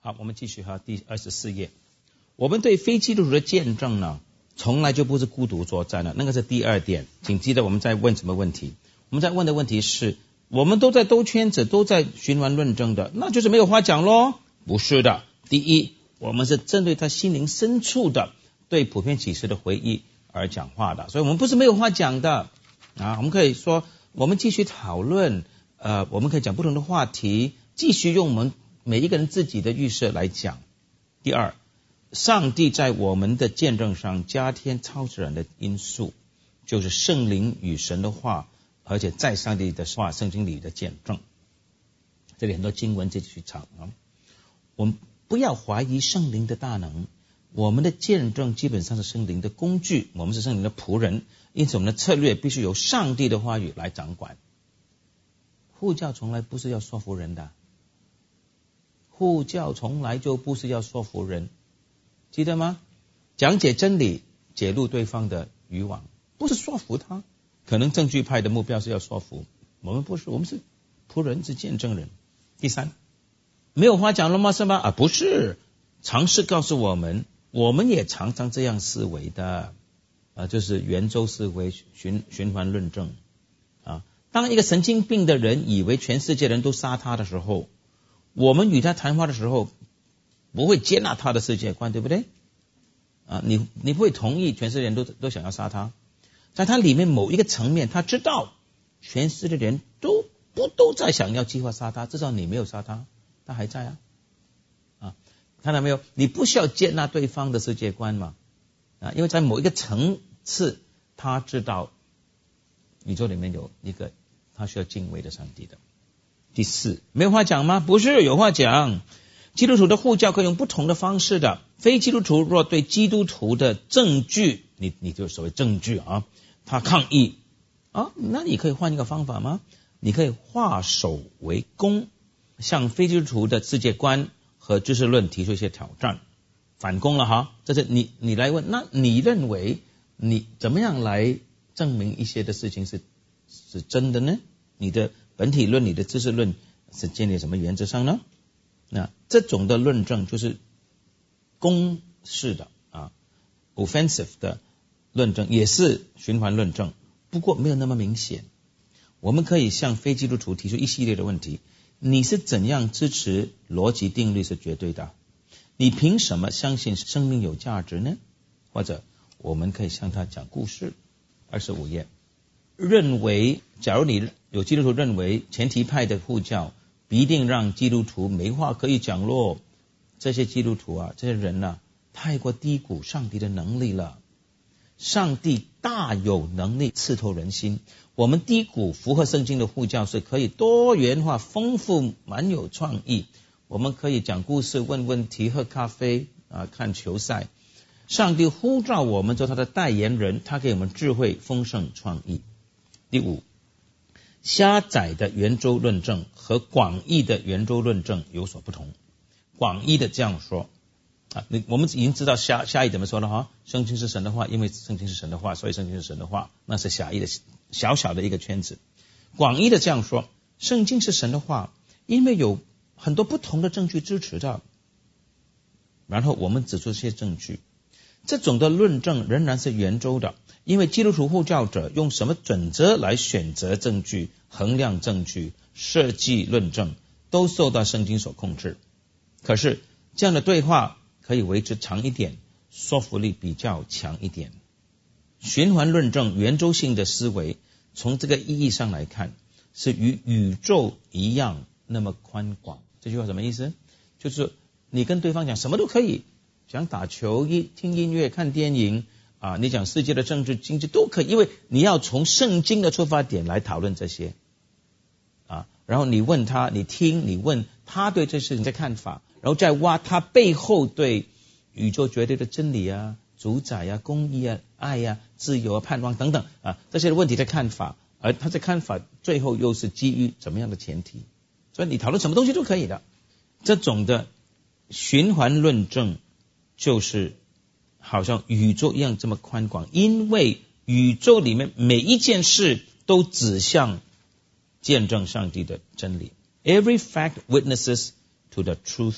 好，我们继续第24页。我们对非基督徒的见证呢，从来就不是孤独作战了，那个是第二点。请记得我们在问什么问题？我们在问的问题是，我们都在兜圈子，都在循环论证的，那就是没有话讲咯？不是的。第一，我们是针对他心灵深处的对普遍启示的回忆而讲话的，所以我们不是没有话讲的啊。我们可以说，我们继续讨论，我们可以讲不同的话题，继续用我们每一个人自己的预设来讲。第二，上帝在我们的见证上加添超自然的因素，就是圣灵与神的话，而且在上帝的话圣经里的见证。这里很多经文继续讲啊，我们不要怀疑圣灵的大能，我们的见证基本上是圣灵的工具，我们是圣灵的仆人，因此我们的策略必须由上帝的话语来掌管。护教从来不是要说服人的，护教从来就不是要说服人，记得吗？讲解真理，揭露对方的渔网，不是说服他。可能证据派的目标是要说服，我们不是，我们是仆人，是见证人。第三，没有话讲了吗？是吗？不是，尝试告诉我们，我们也常常这样思维的就是圆周思维，循环论证啊。当一个神经病的人以为全世界人都杀他的时候，我们与他谈话的时候不会接纳他的世界观，对不对你不会同意全世界人都想要杀他，在他里面某一个层面，他知道全世界的人都在想要计划杀他，至少你没有杀他，他还在看到没有？你不需要接纳对方的世界观嘛因为在某一个层次，他知道宇宙里面有一个他需要敬畏的上帝的。第四，没有话讲吗？不是，有话讲。基督徒的护教可以用不同的方式的。非基督徒若对基督徒的证据，你就所谓证据他抗议那你可以换一个方法吗？你可以化守为攻，向非基督徒的世界观和知识论提出一些挑战，反攻了这是你来问，那你认为你怎么样来证明一些的事情是真的呢？你的本体论，你的知识论是建立什么原则上呢？那这种的论证就是攻势的offensive 的论证，也是循环论证，不过没有那么明显。我们可以向非基督徒提出一系列的问题，你是怎样支持逻辑定律是绝对的？你凭什么相信生命有价值呢？或者我们可以向他讲故事。25页，假如你有基督徒认为前提派的护教必定让基督徒没话可以讲咯，这些基督徒这些人太过低估上帝的能力了。上帝大有能力刺透人心，我们低估符合圣经的护教是可以多元化、丰富、蛮有创意。我们可以讲故事、问问题、喝咖啡看球赛。上帝呼召我们做他的代言人，他给我们智慧、丰盛、创意。第五，狭窄的圆周论证和广义的圆周论证有所不同。广义的这样说我们已经知道狭义怎么说了圣经是神的话，因为圣经是神的话，所以圣经是神的话，那是狭义的小小的一个圈子。广义的这样说，圣经是神的话，因为有很多不同的证据支持的，然后我们指出这些证据。这种的论证仍然是圆周的，因为基督徒护教者用什么准则来选择证据、衡量证据、设计论证，都受到圣经所控制。可是这样的对话可以维持长一点，说服力比较强一点。循环论证圆周性的思维，从这个意义上来看，是与宇宙一样那么宽广。这句话什么意思？就是你跟对方讲什么都可以，讲打球、听音乐、看电影你讲世界的政治经济都可以，因为你要从圣经的出发点来讨论这些然后你问他，你听，你问他对这事情的看法，然后再挖他背后对宇宙绝对的真理主宰公义爱自由盼望等等这些问题的看法，而他的看法最后又是基于怎么样的前提，所以你讨论什么东西都可以的。这种的循环论证就是好像宇宙一样这么宽广，因为宇宙里面每一件事都指向见证上帝的真理。Every fact witnesses to the truth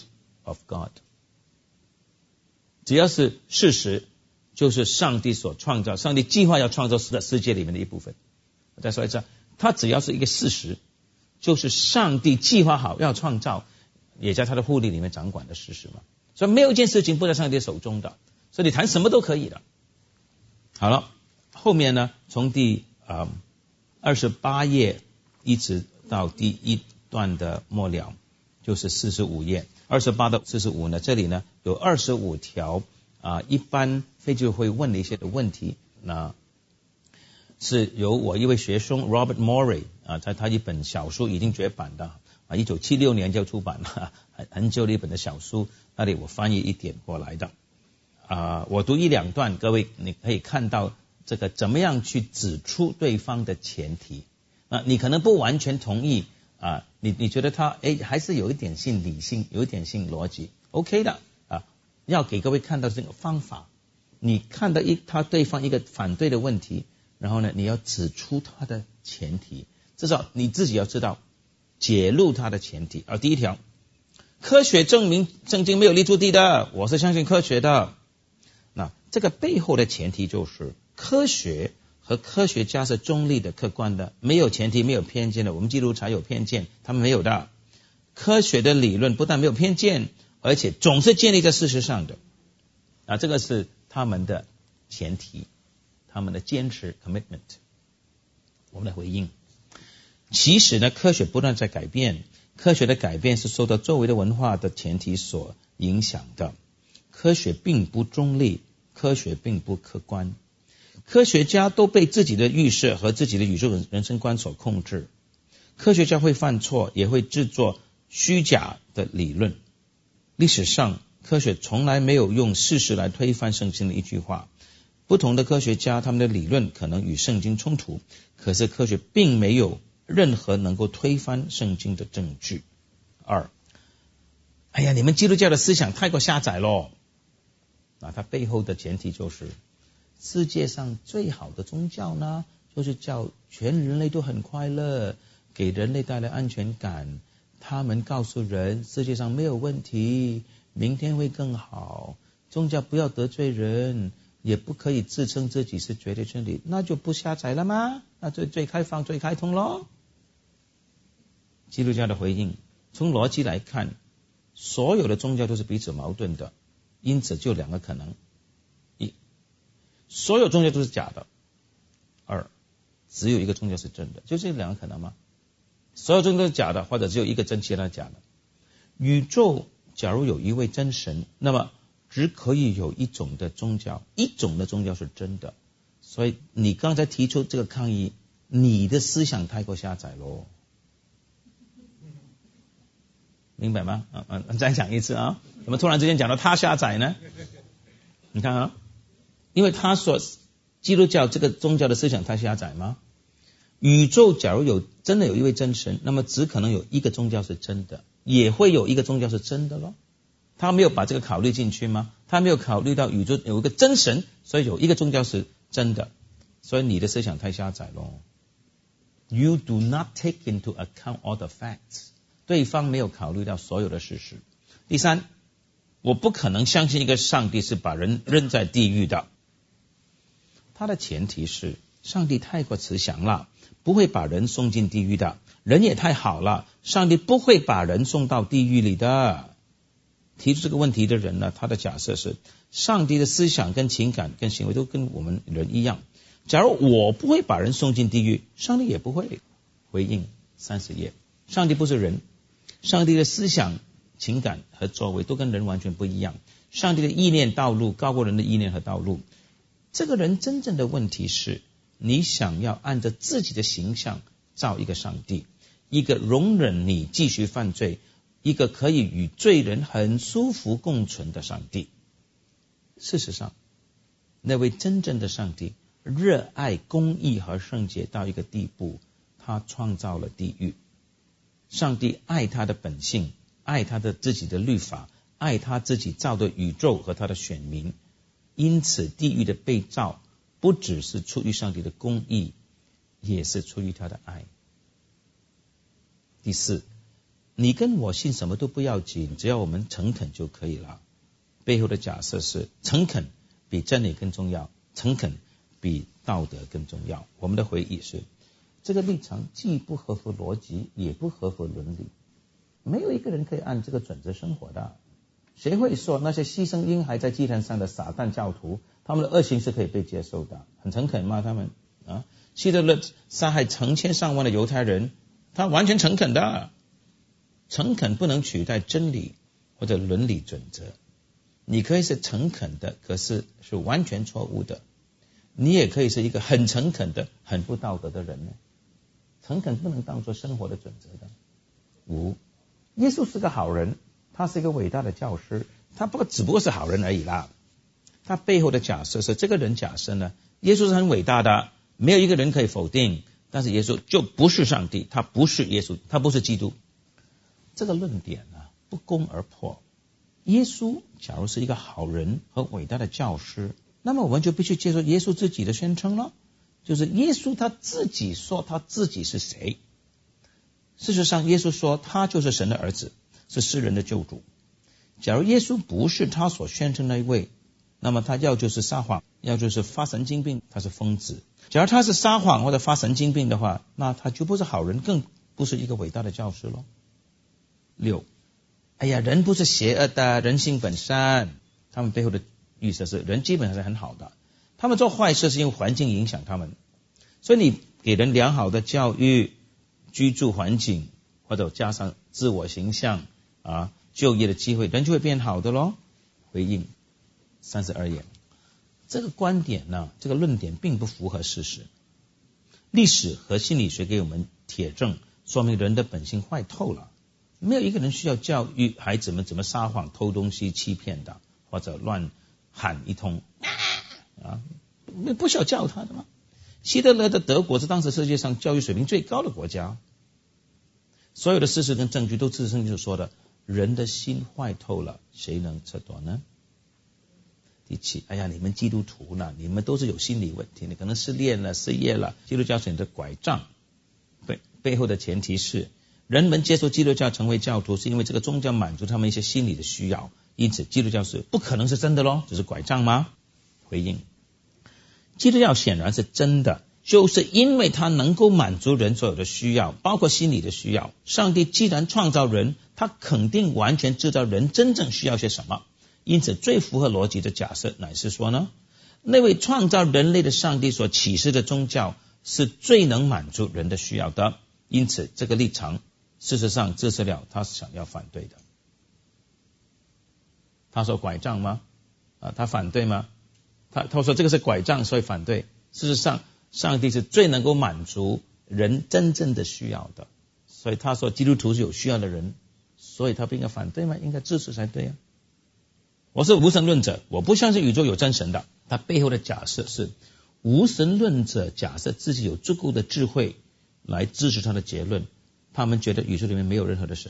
of God。只要是事实，就是上帝所创造，上帝计划要创造的世界里面的一部分。我再说一次，它只要是一个事实，就是上帝计划好要创造，也在他的护理里面掌管的事实嘛。所以没有一件事情不在上帝手中的，所以你谈什么都可以的。好了，后面呢，从第28页一直到第一段的末了，就是45页，28到45呢，这里呢有25条一般非就会问的一些的问题，那是由我一位学生 Robert Morey 他一本小书已经绝版的1976年就出版了，很久的一本的小书，那里我翻译一点过来的。我读一两段，各位你可以看到这个怎么样去指出对方的前提。你可能不完全同意你觉得他还是有一点性理性，有一点性逻辑 OK 的要给各位看到这个方法。你看到他对方一个反对的问题，然后呢你要指出他的前提，至少你自己要知道揭露他的前提。第一条，科学证明圣经没有立出地的，我是相信科学的。那这个背后的前提就是科学和科学家是中立的、客观的，没有前提、没有偏见的。我们基督徒才有偏见，他们没有的。科学的理论不但没有偏见，而且总是建立在事实上的。这个是他们的前提，他们的坚持 commitment。我们来回应。其实呢，科学不断在改变，科学的改变是受到周围的文化的前提所影响的。科学并不中立，科学并不客观。科学家都被自己的预设和自己的宇宙人生观所控制。科学家会犯错，也会制作虚假的理论。历史上，科学从来没有用事实来推翻圣经的一句话。不同的科学家，他们的理论可能与圣经冲突，可是科学并没有任何能够推翻圣经的证据。2，你们基督教的思想太过狭窄咯。它背后的前提就是世界上最好的宗教呢，就是叫全人类都很快乐，给人类带来安全感。他们告诉人世界上没有问题，明天会更好。宗教不要得罪人，也不可以自称自己是绝对真理，那就不狭窄了吗？那最开放、最开通咯。基督教的回应，从逻辑来看，所有的宗教都是彼此矛盾的，因此就两个可能：一，所有宗教都是假的；二，只有一个宗教是真的。就这两个可能吗？所有宗教都是假的，或者只有一个真，其他假的。宇宙假如有一位真神，那么只可以有一种的宗教，一种的宗教是真的。所以你刚才提出这个抗议，你的思想太过狭窄咯。明白吗？再讲一次怎么突然之间讲到他狭窄呢？你看因为他说基督教这个宗教的思想太狭窄吗？宇宙假如真的有一位真神，那么只可能有一个宗教是真的，也会有一个宗教是真的咯。他没有把这个考虑进去吗？他没有考虑到宇宙有一个真神，所以有一个宗教是真的。所以你的思想太狭窄咯。You do not take into account all the facts。对方没有考虑到所有的事实。第三，我不可能相信一个上帝是把人扔在地狱的。他的前提是上帝太过慈祥了，不会把人送进地狱的。人也太好了，上帝不会把人送到地狱里的。提出这个问题的人呢，他的假设是上帝的思想跟情感跟行为都跟我们人一样。假如我不会把人送进地狱，上帝也不会。回应30页，上帝不是人，上帝的思想、情感和作为都跟人完全不一样。上帝的意念道路高过人的意念和道路。这个人真正的问题是，你想要按照自己的形象造一个上帝，一个容忍你继续犯罪，一个可以与罪人很舒服共存的上帝。事实上，那位真正的上帝热爱公义和圣洁到一个地步，他创造了地狱。上帝爱他的本性，爱他的自己的律法，爱他自己造的宇宙和他的选民。因此地狱的被造不只是出于上帝的公义，也是出于他的爱。第四， 你跟我信什么都不要紧，只要我们诚恳就可以了。背后的假设是诚恳比真理更重要，诚恳比道德更重要。我们的回忆是这个立场既不合乎逻辑也不合乎伦理，没有一个人可以按这个准则生活的。谁会说那些牺牲婴孩在祭坛上的撒旦教徒，他们的恶行是可以被接受的？很诚恳吗？他们希特勒杀害成千上万的犹太人，他完全诚恳的。诚恳不能取代真理或者伦理准则。你可以是诚恳的，可是是完全错误的。你也可以是一个很诚恳的很不道德的人呢。诚恳不能当作生活的准则的。5，耶稣是个好人，他是一个伟大的教师，他只不过是好人而已啦。他背后的假设是这个人假设呢，耶稣是很伟大的，没有一个人可以否定，但是耶稣就不是上帝，他不是耶稣，他不是基督。这个论点不攻而破。耶稣假如是一个好人和伟大的教师，那么我们就必须接受耶稣自己的宣称了，就是耶稣他自己说他自己是谁。事实上耶稣说他就是神的儿子，是世人的救主。假如耶稣不是他所宣称那一位，那么他要就是撒谎，要就是发神经病，他是疯子。假如他是撒谎或者发神经病的话，那他就不是好人，更不是一个伟大的教师了。6，人不是邪恶的，人性本善。他们背后的预设是人基本上是很好的，他们做坏事是因为环境影响他们。所以你给人良好的教育、居住环境，或者加上自我形象就业的机会，人就会变好的咯。回应32页，这个观点这个论点并不符合事实。历史和心理学给我们铁证，说明人的本性坏透了。没有一个人需要教育孩子们怎么撒谎、偷东西、欺骗的，或者乱喊一通不需要教他的吗？希特勒的德国是当时世界上教育水平最高的国家，所有的事实跟证据都支持圣经所说的，人的心坏透了，谁能测度呢？第7，你们基督徒呢，你们都是有心理问题，你可能失恋了、失业了，基督教是你的拐杖。背后的前提是人们接受基督教成为教徒，是因为这个宗教满足他们一些心理的需要，因此基督教是不可能是真的咯，只是拐杖吗？回应，基督教显然是真的，就是因为它能够满足人所有的需要，包括心理的需要。上帝既然创造人，他肯定完全知道人真正需要些什么，因此最符合逻辑的假设乃是说呢，那位创造人类的上帝所启示的宗教是最能满足人的需要的，因此这个立场事实上支持了他想要反对的。他说拐杖吗？他反对吗？他说这个是拐杖所以反对。事实上上帝是最能够满足人真正的需要的，所以他说基督徒是有需要的人，所以他不应该反对吗？应该支持才对啊。我是无神论者，我不相信宇宙有真神的。他背后的假设是无神论者假设自己有足够的智慧来支持他的结论，他们觉得宇宙里面没有任何的神。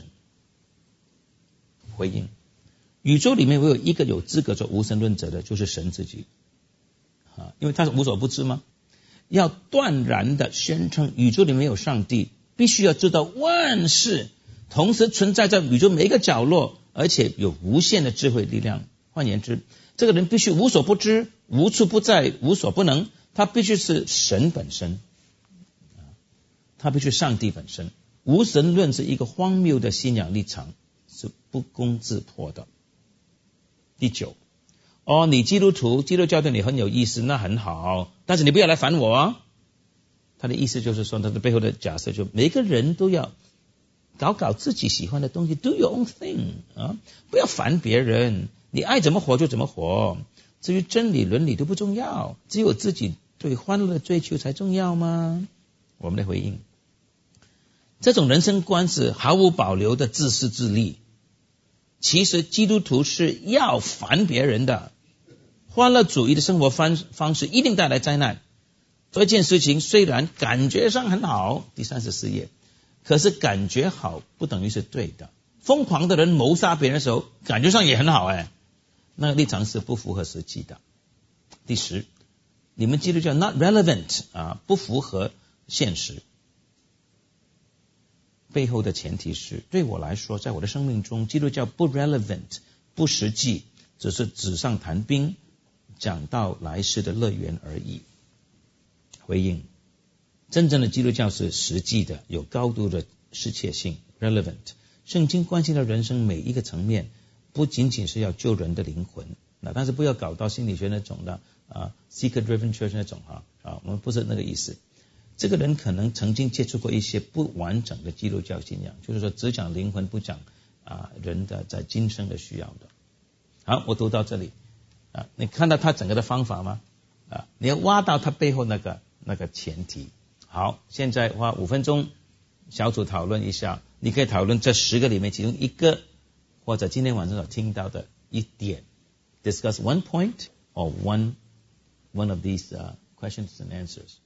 回应，宇宙里面唯有一个有资格做无神论者的就是神自己，因为他是无所不知吗？要断然的宣称宇宙里面有上帝，必须要知道万事同时存在在宇宙每一个角落，而且有无限的智慧力量。换言之，这个人必须无所不知、无处不在、无所不能，他必须是神本身，他必须上帝本身。无神论是一个荒谬的信仰立场，是不攻自破的。第9，你基督徒，基督教对你很有意思，那很好，但是你不要来烦我啊。他的意思就是说，他的背后的假设就每个人都要搞自己喜欢的东西 ，do your own thing 不要烦别人，你爱怎么活就怎么活，至于真理伦理都不重要，只有自己对欢乐的追求才重要吗？我们的回应，这种人生观是毫无保留的自私自利。其实基督徒是要烦别人的，欢乐主义的生活方式一定带来灾难。做一件事情虽然感觉上很好，第34页，可是感觉好不等于是对的。疯狂的人谋杀别人的时候感觉上也很好那个立场是不符合实际的。第10，你们基督教 not relevant 不符合现实。 背后的前提是，对我来说，在我的生命中，基督教不 relevant 不实际，只是纸上谈兵，讲到来世的乐园而已。回应，真正的基督教是实际的，有高度的适切性 relevant。圣经关心的人生每一个层面，不仅仅是要救人的灵魂，但是不要搞到心理学那种的seeker driven church 那种我们不是那个意思。这个人可能曾经接触过一些不完整的基督教信仰，就是说只讲灵魂不讲人的在今生的需要的。好，我读到这里你看到他整个的方法吗？你要挖到他背后那个前提。好，现在花5分钟小组讨论一下，你可以讨论这10个里面其中一个，或者今天晚上所听到的一点。Discuss one point or one of these questions and answers.